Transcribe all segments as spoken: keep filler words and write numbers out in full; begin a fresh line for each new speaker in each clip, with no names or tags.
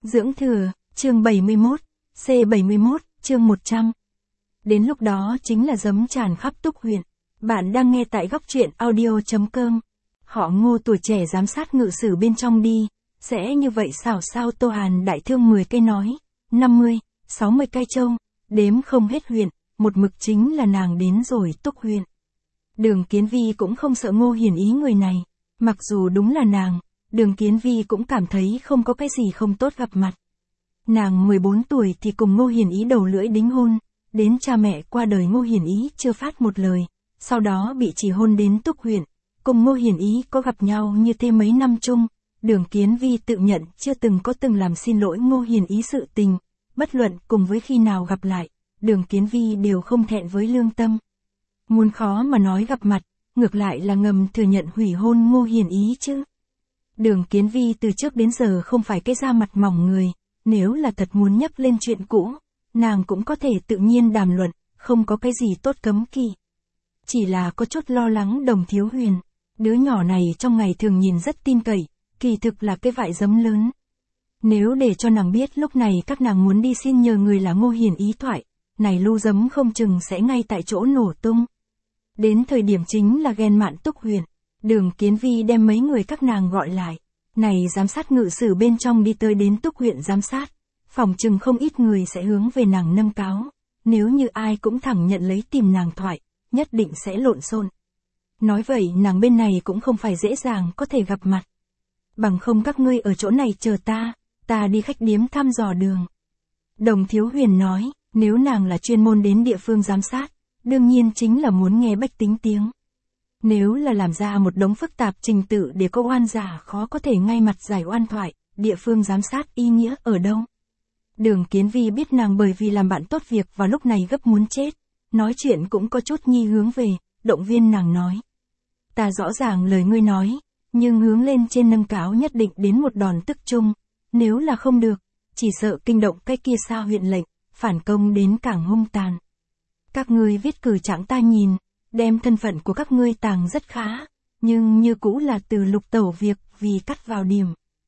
Dưỡng thừa, chương bảy mươi mốt, C bảy mươi mốt, chương một trăm. Đến lúc đó chính là giấm tràn khắp Túc huyện. Bạn đang nghe tại góc truyện audio.com. Họ Ngô tuổi trẻ giám sát ngự sử bên trong đi, sẽ như vậy xảo sao Tô Hàn đại thương mười cây nói, năm mươi, sáu mươi cây trông, đếm không hết huyện, một mực chính là nàng đến rồi Túc huyện. Đường Kiến Vi cũng không sợ Ngô Hiển Ý người này, mặc dù đúng là nàng, Đường Kiến Vi cũng cảm thấy không có cái gì không tốt gặp mặt. Nàng mười bốn tuổi thì cùng Ngô Hiển Ý đầu lưỡi đính hôn, đến cha mẹ qua đời Ngô Hiển Ý chưa phát một lời, sau đó bị chỉ hôn đến Túc huyện, cùng Ngô Hiển Ý có gặp nhau như thế mấy năm chung, Đường Kiến Vi tự nhận chưa từng có từng làm xin lỗi Ngô Hiển Ý sự tình, bất luận cùng với khi nào gặp lại, Đường Kiến Vi đều không thẹn với lương tâm. Muốn khó mà nói gặp mặt, ngược lại là ngầm thừa nhận hủy hôn Ngô Hiển Ý chứ. Đường Kiến Vi từ trước đến giờ không phải cái da mặt mỏng người, nếu là thật muốn nhắc lên chuyện cũ, nàng cũng có thể tự nhiên đàm luận, không có cái gì tốt cấm kỵ. Chỉ là có chút lo lắng Đồng Thiếu Huyền, đứa nhỏ này trong ngày thường nhìn rất tin cậy, kỳ thực là cái vại giấm lớn. Nếu để cho nàng biết lúc này các nàng muốn đi xin nhờ người là Ngô Hiển Ý thoại, này lưu giấm không chừng sẽ ngay tại chỗ nổ tung. Đến thời điểm chính là ghen mạn Túc huyện, Đường Kiến Vi đem mấy người các nàng gọi lại, này giám sát ngự sử bên trong đi tới đến Túc huyện giám sát, phòng chừng không ít người sẽ hướng về nàng nâng cáo, nếu như ai cũng thẳng nhận lấy tìm nàng thoại, nhất định sẽ lộn xộn. Nói vậy nàng bên này cũng không phải dễ dàng có thể gặp mặt. Bằng không các ngươi ở chỗ này chờ ta, ta đi khách điếm thăm dò đường. Đồng Thiếu Huyền nói, nếu nàng là chuyên môn đến địa phương giám sát, đương nhiên chính là muốn nghe bách tính tiếng. Nếu là làm ra một đống phức tạp trình tự để có oan giả khó có thể ngay mặt giải oan thoại, địa phương giám sát ý nghĩa ở đâu? Đường Kiến Vi biết nàng bởi vì làm bạn tốt việc vào lúc này gấp muốn chết, nói chuyện cũng có chút nhi hướng về, động viên nàng nói. Ta rõ ràng lời ngươi nói, nhưng hướng lên trên nâng cáo nhất định đến một đòn tức chung, nếu là không được, chỉ sợ kinh động cái kia sao huyện lệnh, phản công đến càng hung tàn. Các ngươi viết cử trạng ta nhìn, đem thân phận của các ngươi tàng rất khá, nhưng như cũ là từ Lục tẩu việc vì cắt vào điểm.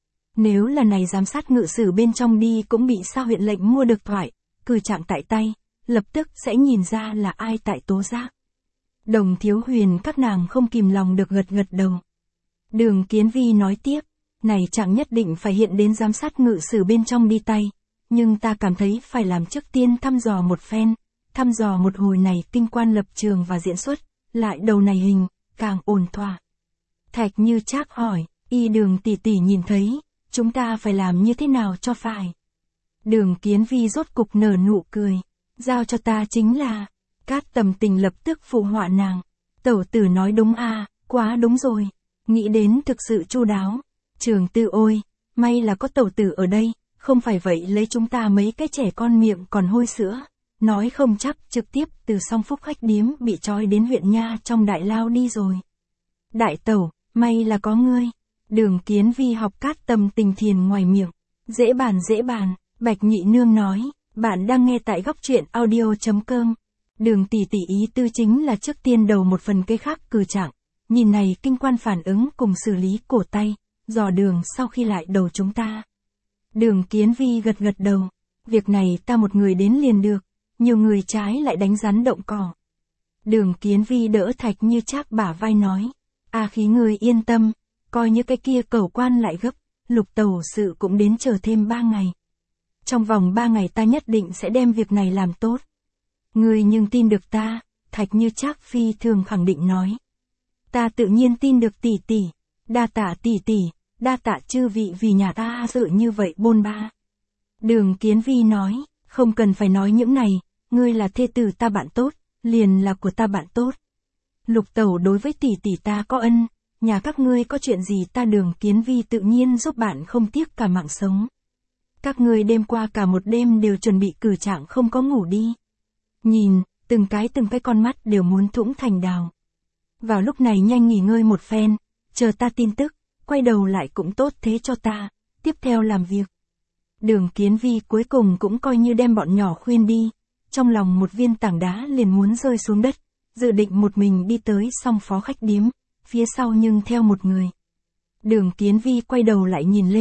Nếu là này giám sát ngự sử bên trong đi cũng bị sao huyện lệnh mua được thoại, cử trạng tại tay, lập tức sẽ nhìn ra là ai tại tố giác. Đồng Thiếu Huyền các nàng không kìm lòng được gật gật đầu. Đường Kiến Vi nói tiếp, này chẳng nhất định phải hiện đến giám sát ngự sử bên trong đi tay, nhưng ta cảm thấy phải làm trước tiên thăm dò một phen, thăm dò một hồi này kinh quan lập trường và diễn xuất, lại đầu này hình, càng ổn thỏa. Thạch Như Trác hỏi, y Đường tỷ tỷ nhìn thấy, chúng ta phải làm như thế nào cho phải? Đường Kiến Vi rốt cục nở nụ cười, giao cho ta chính là, Cát Tầm Tình lập tức phụ họa nàng, tẩu tử nói đúng à, quá đúng rồi, nghĩ đến thực sự chu đáo. Trường Tư ôi, may là có tẩu tử ở đây, không phải vậy lấy chúng ta mấy cái trẻ con miệng còn hôi sữa, nói không chắc trực tiếp từ Song Phúc khách điếm bị trói đến huyện nha trong đại lao đi rồi. Đại tẩu, may là có ngươi. Đường Kiến Vi học Cát Tầm Tình thiền ngoài miệng, dễ bàn dễ bàn. Bạch Nhị Nương nói, bạn đang nghe tại góc truyện audio.com. Đường tỷ tỷ ý tư chính là trước tiên đầu một phần cây khác cử trạng, nhìn này kinh quan phản ứng cùng xử lý cổ tay, dò đường sau khi lại đầu chúng ta. Đường Kiến Vi gật gật đầu, việc này ta một người đến liền được, nhiều người trái lại đánh rắn động cỏ. Đường Kiến Vi đỡ Thạch Như Trác bả vai nói, a khí người yên tâm, coi như cái kia cẩu quan lại gấp, Lục tẩu sự cũng đến chờ thêm ba ngày. Trong vòng ba ngày ta nhất định sẽ đem việc này làm tốt. Ngươi nhưng tin được ta, Thạch Như Trác phi thường khẳng định nói. Ta tự nhiên tin được tỷ tỷ, đa tạ tỷ tỷ, đa tạ chư vị vì nhà ta sự như vậy bôn ba. Đường Kiến Vi nói, không cần phải nói những này, ngươi là thê tử ta bạn tốt, liền là của ta bạn tốt. Lục tẩu đối với tỷ tỷ ta có ân, nhà các ngươi có chuyện gì ta Đường Kiến Vi tự nhiên giúp bạn không tiếc cả mạng sống. Các ngươi đêm qua cả một đêm đều chuẩn bị cử trạng không có ngủ đi. Nhìn, từng cái từng cái con mắt đều muốn thủng thành đào. Vào lúc này nhanh nghỉ ngơi một phen, chờ ta tin tức, quay đầu lại cũng tốt thế cho ta, tiếp theo làm việc. Đường Kiến Vi cuối cùng cũng coi như đem bọn nhỏ khuyên đi, trong lòng một viên tảng đá liền muốn rơi xuống đất, dự định một mình đi tới Song Phó khách điếm, phía sau nhưng theo một người. Đường Kiến Vi quay đầu lại nhìn lên,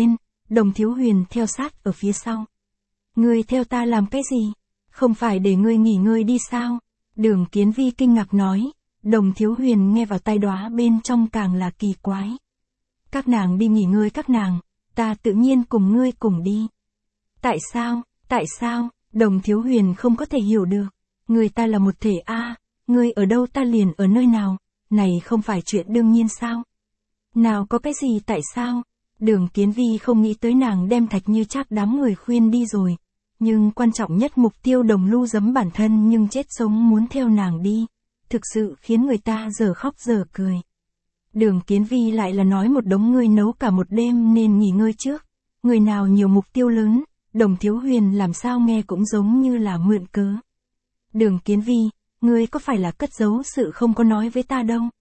Đồng Thiếu Huyền theo sát ở phía sau. Ngươi theo ta làm cái gì? Không phải để ngươi nghỉ ngơi đi sao? Đường Kiến Vi kinh ngạc nói. Đồng Thiếu Huyền nghe vào tai đóa bên trong càng là kỳ quái. Các nàng đi nghỉ ngơi các nàng, ta tự nhiên cùng ngươi cùng đi. Tại sao, tại sao, Đồng Thiếu Huyền không có thể hiểu được. Người ta là một thể A, ngươi ở đâu ta liền ở nơi nào, này không phải chuyện đương nhiên sao? Nào có cái gì tại sao? Đường Kiến Vi không nghĩ tới nàng đem Thạch Như Trác đám người khuyên đi rồi. Nhưng quan trọng nhất mục tiêu Đồng Lưu giấm bản thân nhưng chết sống muốn theo nàng đi. Thực sự khiến người ta giờ khóc giờ cười. Đường Kiến Vi lại là nói một đống ngươi nấu cả một đêm nên nghỉ ngơi trước. Người nào nhiều mục tiêu lớn, Đồng Thiếu Huyền làm sao nghe cũng giống như là mượn cớ. Đường Kiến Vi, ngươi có phải là cất giấu sự không có nói với ta đâu?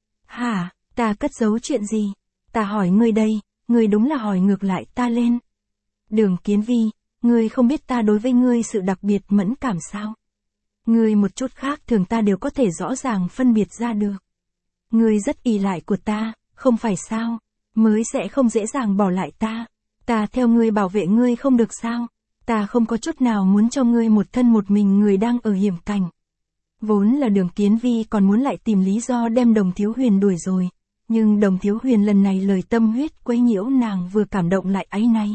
Hả, ta cất giấu chuyện gì? Ta hỏi ngươi đây, ngươi đúng là hỏi ngược lại ta lên. Đường Kiến Vi, ngươi không biết ta đối với ngươi sự đặc biệt mẫn cảm sao? Ngươi một chút khác thường ta đều có thể rõ ràng phân biệt ra được. Ngươi rất ỷ lại của ta, không phải sao? Mới sẽ không dễ dàng bỏ lại ta. Ta theo ngươi bảo vệ ngươi không được sao? Ta không có chút nào muốn cho ngươi một thân một mình người đang ở hiểm cảnh. Vốn là Đường Kiến Vi còn muốn lại tìm lý do đem Đồng Thiếu Huyền đuổi rồi. Nhưng Đồng Thiếu Huyền lần này lời tâm huyết quấy nhiễu nàng vừa cảm động lại áy náy.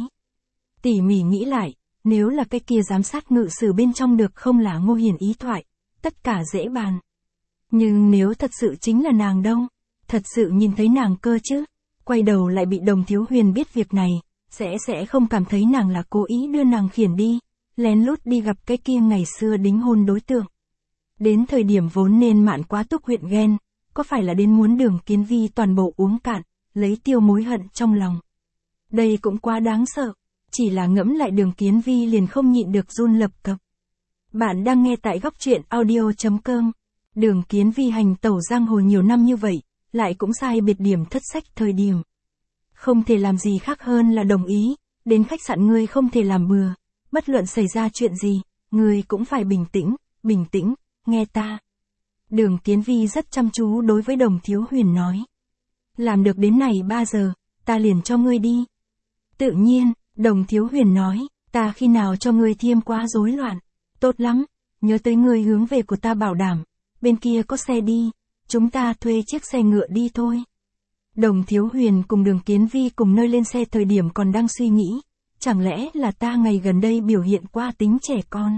Tỉ mỉ nghĩ lại, nếu là cái kia giám sát ngự sử bên trong được không là Ngô Hiền ý thoại, tất cả dễ bàn. Nhưng nếu thật sự chính là nàng đâu, thật sự nhìn thấy nàng cơ chứ, quay đầu lại bị Đồng Thiếu Huyền biết việc này, sẽ sẽ không cảm thấy nàng là cố ý đưa nàng khiển đi, lén lút đi gặp cái kia ngày xưa đính hôn đối tượng. Đến thời điểm vốn nên mạn quá túc huyện ghen, có phải là đến muốn Đường Kiến Vi toàn bộ uống cạn, lấy tiêu mối hận trong lòng. Đây cũng quá đáng sợ, chỉ là ngẫm lại Đường Kiến Vi liền không nhịn được run lập cập. Bạn đang nghe tại góc truyện audio chấm com. Đường Kiến Vi hành tẩu giang hồ nhiều năm như vậy, lại cũng sai biệt điểm thất sách thời điểm. Không thể làm gì khác hơn là đồng ý, đến khách sạn ngươi không thể làm bừa, bất luận xảy ra chuyện gì, ngươi cũng phải bình tĩnh, bình tĩnh, nghe ta. Đường Kiến Vi rất chăm chú đối với Đồng Thiếu Huyền nói. Làm được đến này ba giờ, ta liền cho ngươi đi. Tự nhiên, Đồng Thiếu Huyền nói, ta khi nào cho ngươi thêm quá rối loạn, tốt lắm, nhớ tới ngươi hướng về của ta bảo đảm, bên kia có xe đi, chúng ta thuê chiếc xe ngựa đi thôi. Đồng Thiếu Huyền cùng Đường Kiến Vi cùng nơi lên xe thời điểm còn đang suy nghĩ, chẳng lẽ là ta ngày gần đây biểu hiện qua tính trẻ con.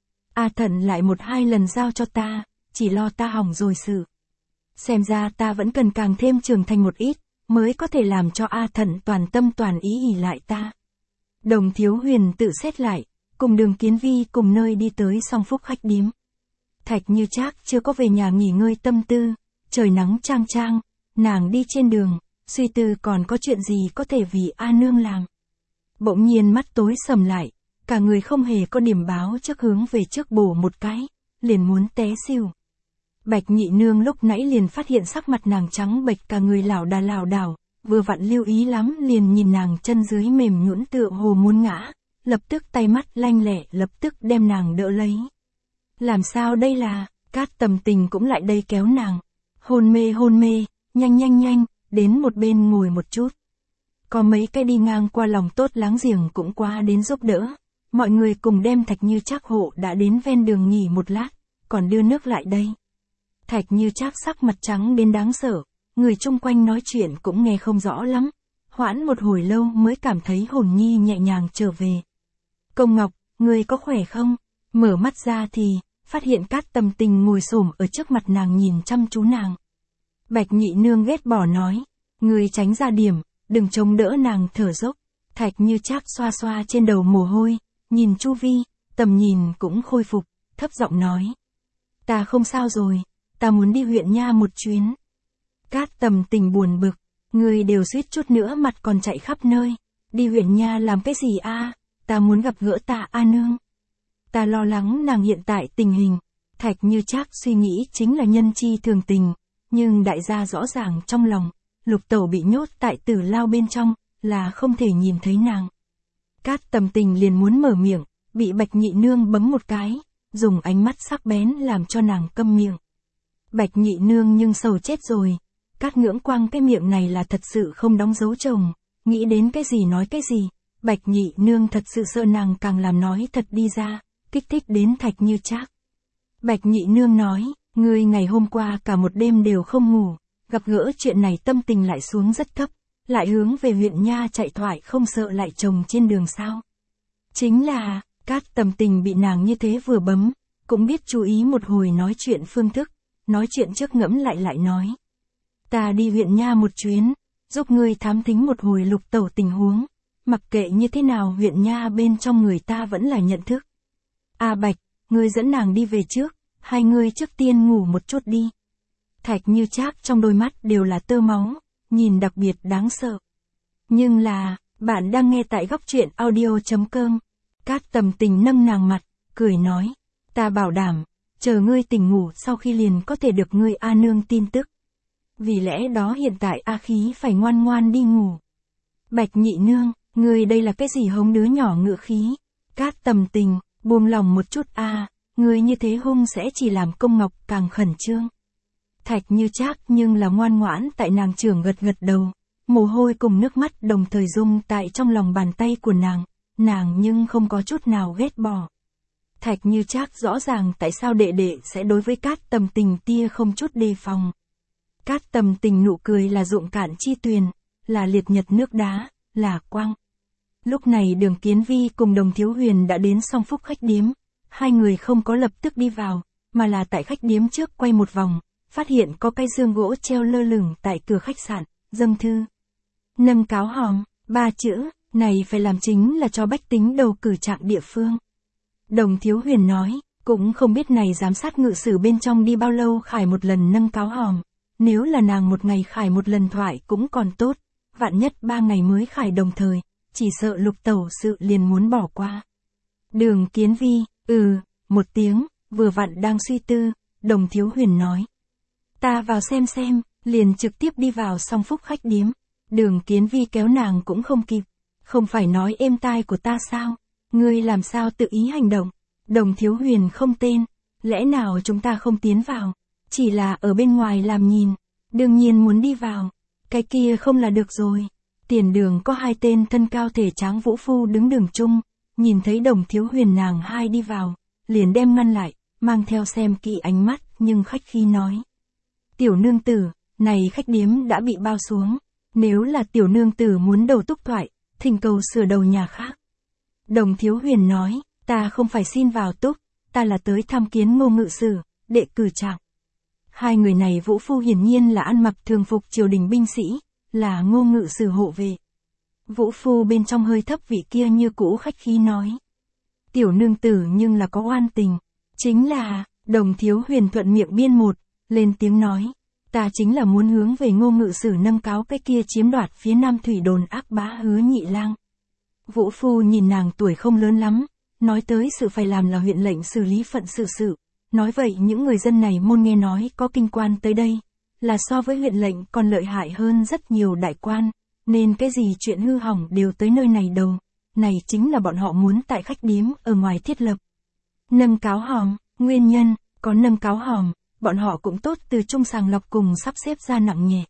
A Thận lại một hai lần giao cho ta, chỉ lo ta hỏng rồi sự. Xem ra ta vẫn cần càng thêm trưởng thành một ít, mới có thể làm cho A Thận toàn tâm toàn ý ỷ lại ta. Đồng Thiếu Huyền tự xét lại, cùng Đường Kiến Vi cùng nơi đi tới Song Phúc khách điếm. Thạch Như Trác chưa có về nhà nghỉ ngơi tâm tư, trời nắng chang chang, nàng đi trên đường, suy tư còn có chuyện gì có thể vì A Nương làm. Bỗng nhiên mắt tối sầm lại, cả người không hề có điểm báo trước hướng về trước bổ một cái, liền muốn té xỉu. Bạch Nhị Nương lúc nãy liền phát hiện sắc mặt nàng trắng bệch cả người lảo đà lảo đảo, vừa vặn lưu ý lắm liền nhìn nàng chân dưới mềm nhũn tựa hồ muốn ngã, lập tức tay mắt lanh lẹ lập tức đem nàng đỡ lấy. Làm sao đây là, Cát Tầm Tình cũng lại đây kéo nàng, hôn mê hôn mê, nhanh nhanh nhanh, đến một bên ngồi một chút. Có mấy cái đi ngang qua lòng tốt láng giềng cũng qua đến giúp đỡ, mọi người cùng đem Thạch Như Trác hộ đã đến ven đường nghỉ một lát, còn đưa nước lại đây. Thạch Như Trác sắc mặt trắng đến đáng sợ, người chung quanh nói chuyện cũng nghe không rõ lắm, hoãn một hồi lâu mới cảm thấy hồn nhi nhẹ nhàng trở về. Công Ngọc, người có khỏe không? Mở mắt ra thì, phát hiện Cát Tầm Tình ngồi xổm ở trước mặt nàng nhìn chăm chú nàng. Bạch Nhị Nương ghét bỏ nói, người tránh ra điểm, đừng chống đỡ nàng thở dốc. Thạch Như Trác xoa xoa trên đầu mồ hôi, nhìn chu vi, tầm nhìn cũng khôi phục, thấp giọng nói. Ta không sao rồi, ta muốn đi huyện nha một chuyến. Cát Tầm Tình buồn bực, người đều suýt chút nữa mặt còn chạy khắp nơi. Đi huyện nha làm cái gì a? Ta muốn gặp gỡ ta A Nương. Ta lo lắng nàng hiện tại tình hình. Thạch Như Trác suy nghĩ chính là nhân chi thường tình, nhưng đại gia rõ ràng trong lòng, Lục Tẩu bị nhốt tại Tử Lao bên trong, là không thể nhìn thấy nàng. Cát Tầm Tình liền muốn mở miệng, bị Bạch Nhị Nương bấm một cái, dùng ánh mắt sắc bén làm cho nàng câm miệng. Bạch Nhị Nương nhưng sầu chết rồi, Cát Ngưỡng Quang cái miệng này là thật sự không đóng dấu chồng, nghĩ đến cái gì nói cái gì, Bạch Nhị Nương thật sự sợ nàng càng làm nói thật đi ra, kích thích đến Thạch Như Trác. Bạch Nhị Nương nói, ngươi ngày hôm qua cả một đêm đều không ngủ, gặp gỡ chuyện này tâm tình lại xuống rất thấp, lại hướng về huyện nha chạy thoại không sợ lại chồng trên đường sao. Chính là, Cát Tầm Tình bị nàng như thế vừa bấm, cũng biết chú ý một hồi nói chuyện phương thức, nói chuyện trước ngẫm lại lại nói. Ta đi huyện nha một chuyến, giúp ngươi thám thính một hồi Lục Tẩu tình huống, mặc kệ như thế nào huyện nha bên trong người ta vẫn là nhận thức. A Bạch, ngươi dẫn nàng đi về trước, hai ngươi trước tiên ngủ một chút đi. Thạch Như Trác trong đôi mắt đều là tơ máu, nhìn đặc biệt đáng sợ. Nhưng là, bạn đang nghe tại góc truyện audio.com. Cát Tầm Tình nâng nàng mặt, cười nói, ta bảo đảm, chờ ngươi tỉnh ngủ sau khi liền có thể được ngươi A Nương tin tức. Vì lẽ đó hiện tại A Khí phải ngoan ngoan đi ngủ. Bạch Nhị Nương, ngươi đây là cái gì hống đứa nhỏ ngựa khí? Cát Tầm Tình, buông lòng một chút a, ngươi như thế hung sẽ chỉ làm Công Ngọc càng khẩn trương. Thạch Như Trác nhưng là ngoan ngoãn tại nàng trưởng gật gật đầu, mồ hôi cùng nước mắt đồng thời rung tại trong lòng bàn tay của nàng, nàng nhưng không có chút nào ghét bỏ. Thạch Như Trác rõ ràng tại sao đệ đệ sẽ đối với Cát Tầm Tình tia không chút đề phòng. Cát Tầm Tình nụ cười là ruộng cạn chi tuyền, là liệt nhật nước đá, là quang. Lúc này Đường Kiến Vi cùng Đồng Thiếu Huyền đã đến Song Phúc khách điếm, hai người không có lập tức đi vào, mà là tại khách điếm trước quay một vòng, phát hiện có cái dương gỗ treo lơ lửng tại cửa khách sạn, dâng thư. Nâng cáo hòm, ba chữ, này phải làm chính là cho bách tính đầu cử trạng địa phương. Đồng Thiếu Huyền nói, cũng không biết này giám sát ngự sử bên trong đi bao lâu khải một lần nâng cáo hòm, nếu là nàng một ngày khải một lần thoại cũng còn tốt, vạn nhất ba ngày mới khải đồng thời, chỉ sợ Lục Tẩu sự liền muốn bỏ qua. Đường Kiến Vi, ừ, một tiếng, vừa vặn đang suy tư, Đồng Thiếu Huyền nói. Ta vào xem xem, liền trực tiếp đi vào Song Phúc khách điếm. Đường Kiến Vi kéo nàng cũng không kịp, không phải nói êm tai của ta sao, ngươi làm sao tự ý hành động. Đồng Thiếu Huyền không tên, lẽ nào chúng ta không tiến vào, chỉ là ở bên ngoài làm nhìn, đương nhiên muốn đi vào, cái kia không là được rồi. Tiền đường có hai tên thân cao thể tráng vũ phu đứng đường chung, nhìn thấy Đồng Thiếu Huyền nàng hai đi vào, liền đem ngăn lại, mang theo xem kỹ ánh mắt nhưng khách khí nói. Tiểu nương tử, này khách điếm đã bị bao xuống, nếu là tiểu nương tử muốn đầu túc thoại, thỉnh cầu sửa đầu nhà khác. Đồng Thiếu Huyền nói, ta không phải xin vào túc, ta là tới tham kiến Ngô Ngự Sử, đệ cử trạng. Hai người này vũ phu hiển nhiên là ăn mặc thường phục triều đình binh sĩ, là Ngô Ngự Sử hộ vệ. Vũ phu bên trong hơi thấp vị kia như cũ khách khí nói. Tiểu nương tử nhưng là có oan tình, chính là, Đồng Thiếu Huyền thuận miệng biên một, lên tiếng nói, ta chính là muốn hướng về Ngô Ngự Sử nâng cáo cái kia chiếm đoạt phía Nam Thủy đồn ác bá Hứa Nhị Lang. Vũ phu nhìn nàng tuổi không lớn lắm, nói tới sự phải làm là huyện lệnh xử lý phận sự sự, nói vậy những người dân này môn nghe nói có kinh quan tới đây, là so với huyện lệnh còn lợi hại hơn rất nhiều đại quan, nên cái gì chuyện hư hỏng đều tới nơi này đầu, này chính là bọn họ muốn tại khách điếm ở ngoài thiết lập. Nâng cáo hòm, nguyên nhân, có nâng cáo hòm, bọn họ cũng tốt từ trung sàng lọc cùng sắp xếp ra nặng nhẹ.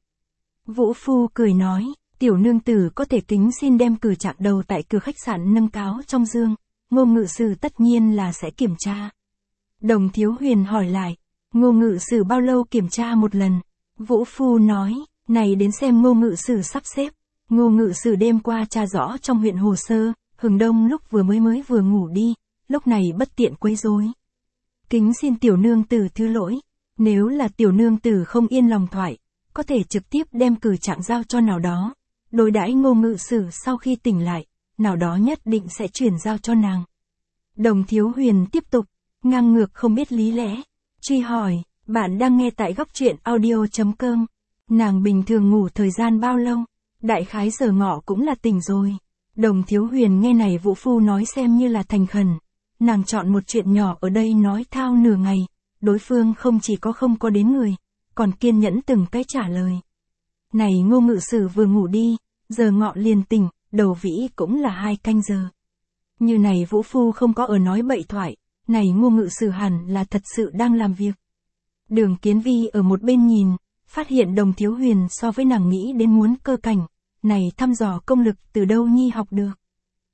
Vũ phu cười nói, tiểu nương tử có thể kính xin đem cử trạng đầu tại cửa khách sạn nâng cáo trong dương, Ngô Ngự Sử tất nhiên là sẽ kiểm tra. Đồng Thiếu Huyền hỏi lại, Ngô Ngự Sử bao lâu kiểm tra một lần? Vũ phu nói, này đến xem Ngô Ngự Sử sắp xếp. Ngô Ngự Sử đêm qua tra rõ trong huyện hồ sơ, hừng đông lúc vừa mới mới vừa ngủ đi, lúc này bất tiện quấy rối. Kính xin tiểu nương tử thứ lỗi, nếu là tiểu nương tử không yên lòng thoại, có thể trực tiếp đem cử trạng giao cho nào đó, đối đãi Ngô Ngự Sử sau khi tỉnh lại, nào đó nhất định sẽ chuyển giao cho nàng. Đồng Thiếu Huyền tiếp tục, ngang ngược không biết lý lẽ, truy hỏi, bạn đang nghe tại góc truyện audio.com, nàng bình thường ngủ thời gian bao lâu? Đại khái giờ ngọ cũng là tỉnh rồi. Đồng Thiếu Huyền nghe này vũ phu nói xem như là thành khẩn, nàng chọn một chuyện nhỏ ở đây nói thao nửa ngày, đối phương không chỉ có không có đến người, còn kiên nhẫn từng cái trả lời. Này Ngô Ngự Sử vừa ngủ đi, giờ ngọ liền tỉnh, đầu vĩ cũng là hai canh giờ. Như này vũ phu không có ở nói bậy thoại, này Ngô Ngự Sử hẳn là thật sự đang làm việc. Đường Kiến Vi ở một bên nhìn, phát hiện Đồng Thiếu Huyền so với nàng nghĩ đến muốn cơ cảnh, này thăm dò công lực từ đâu nhi học được.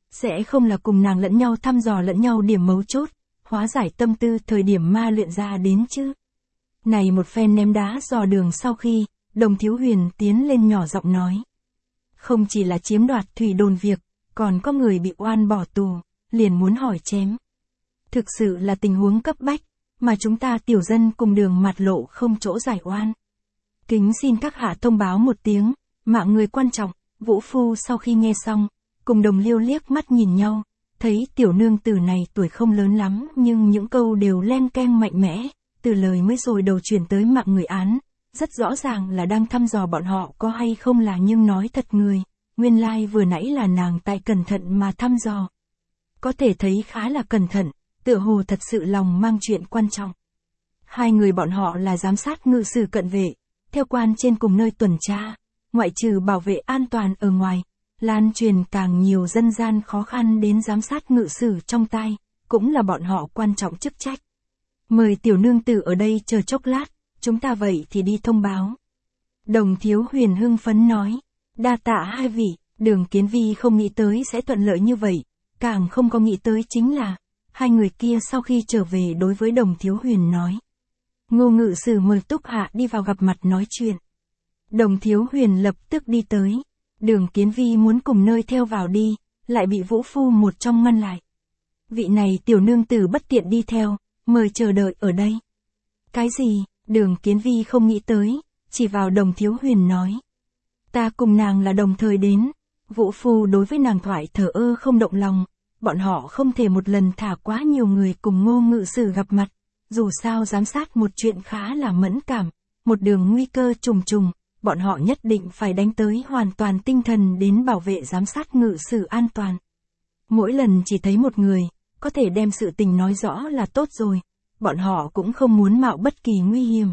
Sẽ không là cùng nàng lẫn nhau thăm dò lẫn nhau điểm mấu chốt, hóa giải tâm tư thời điểm ma luyện ra đến chứ. Này một phen ném đá dò đường sau khi, Đồng Thiếu Huyền tiến lên nhỏ giọng nói. Không chỉ là chiếm đoạt thủy đồn việc, còn có người bị oan bỏ tù, liền muốn hỏi chém. Thực sự là tình huống cấp bách, mà chúng ta tiểu dân cùng đường mặt lộ không chỗ giải oan. Kính xin các hạ thông báo một tiếng, mạng người quan trọng. Vũ phu sau khi nghe xong, cùng Đồng Liêu liếc mắt nhìn nhau, thấy tiểu nương tử này tuổi không lớn lắm nhưng những câu đều len keng mạnh mẽ, từ lời mới rồi đầu chuyển tới mạng người án, rất rõ ràng là đang thăm dò bọn họ có hay không là nhưng nói thật người, nguyên lai like vừa nãy là nàng tại cẩn thận mà thăm dò. Có thể thấy khá là cẩn thận, tựa hồ thật sự lòng mang chuyện quan trọng. Hai người bọn họ là giám sát ngự sử cận vệ, theo quan trên cùng nơi tuần tra, ngoại trừ bảo vệ an toàn ở ngoài, lan truyền càng nhiều dân gian khó khăn đến giám sát ngự sử trong tai, cũng là bọn họ quan trọng chức trách. Mời tiểu nương tử ở đây chờ chốc lát, chúng ta vậy thì đi thông báo. Đồng Thiếu Huyền hưng phấn nói, đa tạ hai vị, Đường Kiến Vi không nghĩ tới sẽ thuận lợi như vậy, càng không có nghĩ tới chính là, hai người kia sau khi trở về đối với Đồng Thiếu Huyền nói. Ngô ngự sử mời Túc Hạ đi vào gặp mặt nói chuyện. Đồng Thiếu Huyền lập tức đi tới, Đường Kiến Vi muốn cùng nơi theo vào đi, lại bị Vũ phu một trong ngăn lại. Vị này tiểu nương tử bất tiện đi theo, mời chờ đợi ở đây. Cái gì? Đường Kiến Vi không nghĩ tới, chỉ vào Đồng Thiếu Huyền nói. Ta cùng nàng là đồng thời đến, Vũ phu đối với nàng thoại thờ ơ không động lòng, bọn họ không thể một lần thả quá nhiều người cùng Ngô ngự sử gặp mặt, dù sao giám sát một chuyện khá là mẫn cảm, một đường nguy cơ trùng trùng, bọn họ nhất định phải đánh tới hoàn toàn tinh thần đến bảo vệ giám sát ngự sử an toàn. Mỗi lần chỉ thấy một người, có thể đem sự tình nói rõ là tốt rồi, bọn họ cũng không muốn mạo bất kỳ nguy hiểm.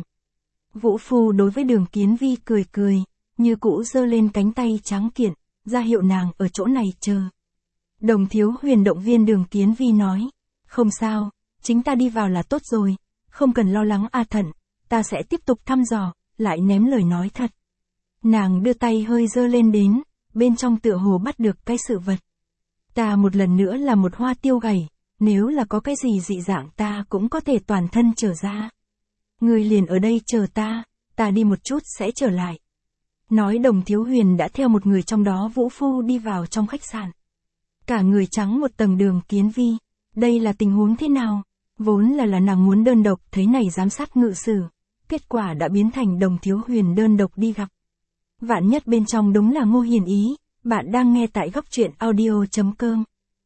Vũ phu đối với Đường Kiến Vi cười cười, như cũ giơ lên cánh tay trắng kiện, ra hiệu nàng ở chỗ này chờ. Đồng Thiếu Huyền động viên Đường Kiến Vi nói, không sao, chính ta đi vào là tốt rồi, không cần lo lắng a thận, ta sẽ tiếp tục thăm dò, lại ném lời nói thật. Nàng đưa tay hơi giơ lên đến, bên trong tựa hồ bắt được cái sự vật. Ta một lần nữa là một hoa tiêu gầy, nếu là có cái gì dị dạng ta cũng có thể toàn thân trở ra. Người liền ở đây chờ ta, ta đi một chút sẽ trở lại. Nói Đồng Thiếu Huyền đã theo một người trong đó Vũ phu đi vào trong khách sạn. Cả người trắng một tầng Đường Kiến Vi, đây là tình huống thế nào? Vốn là là nàng muốn đơn độc thấy này giám sát ngự sử, kết quả đã biến thành Đồng Thiếu Huyền đơn độc đi gặp. Vạn nhất bên trong đúng là Ngô Hiền Ý, bạn đang nghe tại góc truyện audio chấm com.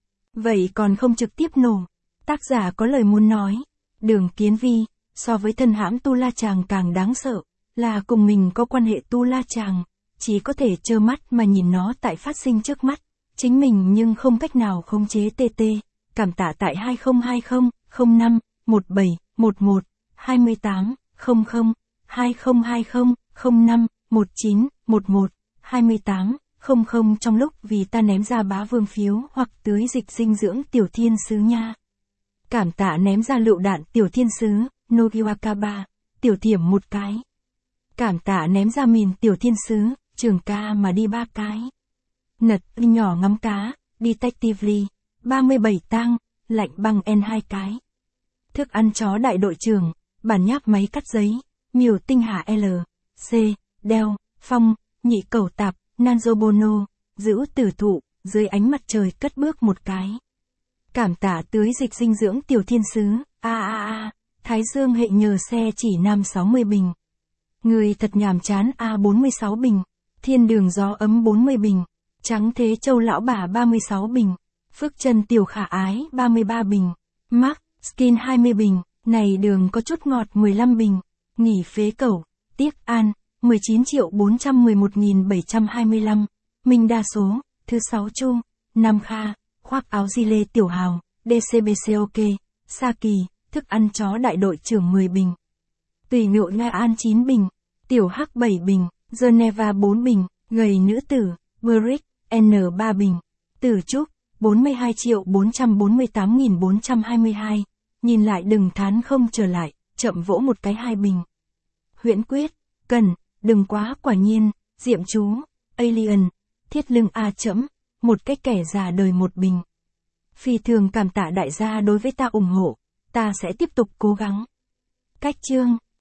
Vậy còn không trực tiếp nổ, tác giả có lời muốn nói, Đường Kiến Vi, so với thân hãm Tu La Chàng càng đáng sợ, là cùng mình có quan hệ Tu La Chàng, chỉ có thể trơ mắt mà nhìn nó tại phát sinh trước mắt, chính mình nhưng không cách nào khống chế tê tê, cảm tạ tại hai không hai không, không năm, một bảy, một một, hai tám, không không, hai không hai không, không năm, một chín, một một, hai tám, không không trong lúc vì ta ném ra bá vương phiếu hoặc tưới dịch dinh dưỡng tiểu thiên sứ nha. Cảm tạ ném ra lựu đạn tiểu thiên sứ, Nogiwakaba, tiểu thiểm một cái. Cảm tạ ném ra mìn tiểu thiên sứ, trường ca mà đi ba cái. Nật nhỏ ngắm cá, Detectively, ba mươi bảy tang, lạnh băng N hai cái. Thức ăn chó đại đội trưởng, bản nháp máy cắt giấy, miều tinh hạ L, C, đeo, phong, nhị cẩu tạp, Nanzobono, giữ tử thụ, dưới ánh mặt trời cất bước một cái. Cảm tạ tưới dịch dinh dưỡng tiểu thiên sứ, a a a, Thái Dương hệ nhờ xe chỉ nam sáu mươi bình. Người thật nhàm chán A bốn mươi sáu bình, thiên đường gió ấm bốn mươi bình, trắng thế châu lão bà ba mươi sáu bình, phước chân tiểu khả ái ba mươi ba bình, Mark, Skin hai mươi bình, này đường có chút ngọt mười lăm bình, nghỉ phế cẩu, tiếc an, mười chín triệu bốn trăm mười một nghìn bảy trăm hai mươi lăm, Minh đa số, thứ sáu Chu, Nam Kha, khoác áo di lê tiểu hào, đê xê bê xê ok, Sa Kỳ, thức ăn chó đại đội trưởng mười bình. Tùy ngộ Nga An chín bình, tiểu hắc bảy bình, Geneva bốn bình, gầy nữ tử, Brick, N ba bình, Tử Trúc, bốn mươi hai triệu bốn trăm bốn mươi tám nghìn bốn trăm hai mươi hai, nhìn lại đừng thán không trở lại, chậm vỗ một cái hai bình. Huyễn Quyết, Cần, đừng quá quả nhiên, Diệm Chú, Alien, Thiết Lưng A chấm, một cách kẻ già đời một bình. Phi thường cảm tạ đại gia đối với ta ủng hộ, ta sẽ tiếp tục cố gắng. Cách chương